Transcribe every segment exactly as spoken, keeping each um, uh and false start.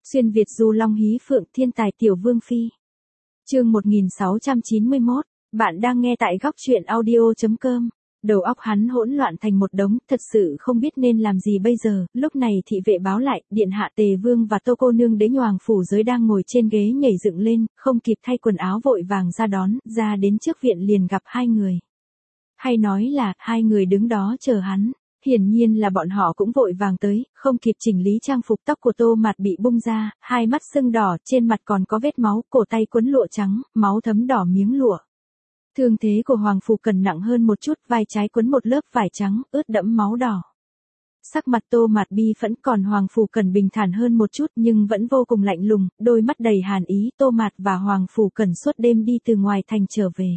Xuyên Việt du long hí phượng thiên tài tiểu vương phi. Chương một nghìn sáu trăm chín mươi mốt, bạn đang nghe tại góc truyện audio chấm com. Đầu óc hắn hỗn loạn thành một đống, thật sự không biết nên làm gì bây giờ. Lúc này thị vệ báo lại, điện hạ Tề Vương và Tô cô nương đế nhoàng phủ giới đang ngồi trên ghế nhảy dựng lên, không kịp thay quần áo vội vàng ra đón, ra đến trước viện liền gặp hai người. Hay nói là, hai người đứng đó chờ hắn. Hiển nhiên là bọn họ cũng vội vàng tới, không kịp chỉnh lý trang phục, tóc của Tô Mạt bị bung ra, hai mắt sưng đỏ, trên mặt còn có vết máu, cổ tay quấn lụa trắng, máu thấm đỏ miếng lụa. Thương thế của Hoàng Phủ Cần nặng hơn một chút, vai trái quấn một lớp vải trắng, ướt đẫm máu đỏ. Sắc mặt Tô Mạt bi phẫn, còn Hoàng Phủ Cần bình thản hơn một chút nhưng vẫn vô cùng lạnh lùng, đôi mắt đầy hàn ý. Tô Mạt và Hoàng Phủ Cần suốt đêm đi từ ngoài thành trở về.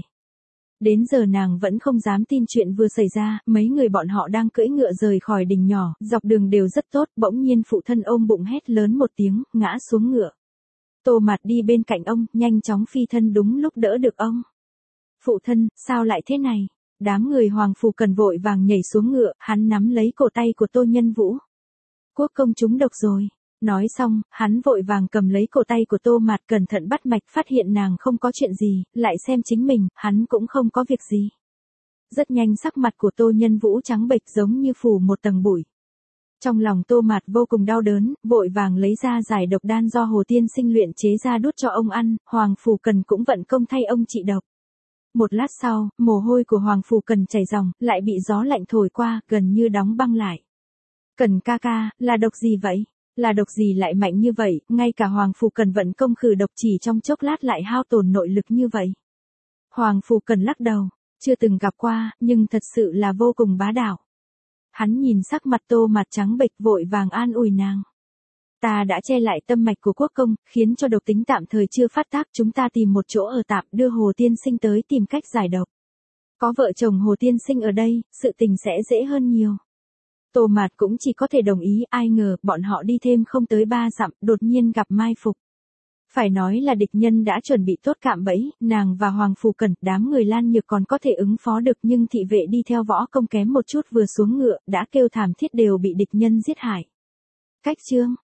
Đến giờ nàng vẫn không dám tin chuyện vừa xảy ra, mấy người bọn họ đang cưỡi ngựa rời khỏi đình nhỏ, dọc đường đều rất tốt, bỗng nhiên phụ thân ôm bụng hét lớn một tiếng, ngã xuống ngựa. Tô Mạt đi bên cạnh ông, nhanh chóng phi thân đúng lúc đỡ được ông. Phụ thân, sao lại thế này? Đám người Hoàng Phủ Cần vội vàng nhảy xuống ngựa, hắn nắm lấy cổ tay của Tô Nhân Vũ. Quốc công trúng độc rồi. Nói xong, hắn vội vàng cầm lấy cổ tay của Tô Mạt, cẩn thận bắt mạch, phát hiện nàng không có chuyện gì, lại xem chính mình, hắn cũng không có việc gì. Rất nhanh sắc mặt của Tô Nhân Vũ trắng bệch giống như phủ một tầng bụi. Trong lòng Tô Mạt vô cùng đau đớn, vội vàng lấy ra giải độc đan do Hồ Tiên Sinh luyện chế ra đút cho ông ăn, Hoàng Phủ Cần cũng vận công thay ông trị độc. Một lát sau, mồ hôi của Hoàng Phủ Cần chảy ròng, lại bị gió lạnh thổi qua, gần như đóng băng lại. Cần ca ca, là độc gì vậy? Là độc gì lại mạnh như vậy, ngay cả Hoàng Phủ Cần vận công khử độc chỉ trong chốc lát lại hao tổn nội lực như vậy. Hoàng Phủ Cần lắc đầu, chưa từng gặp qua, nhưng thật sự là vô cùng bá đạo. Hắn nhìn sắc mặt Tô Mạt trắng bệch, vội vàng an ủi nàng. Ta đã che lại tâm mạch của quốc công, khiến cho độc tính tạm thời chưa phát tác, chúng ta tìm một chỗ ở tạm, đưa Hồ Tiên Sinh tới tìm cách giải độc. Có vợ chồng Hồ Tiên Sinh ở đây, sự tình sẽ dễ hơn nhiều. Tô Mạt cũng chỉ có thể đồng ý, ai ngờ, bọn họ đi thêm không tới ba dặm, đột nhiên gặp mai phục. Phải nói là địch nhân đã chuẩn bị tốt cạm bẫy, nàng và Hoàng Phủ Cần, đám người Lan Nhược còn có thể ứng phó được, nhưng thị vệ đi theo võ công kém một chút vừa xuống ngựa, đã kêu thảm thiết đều bị địch nhân giết hại. Cách chương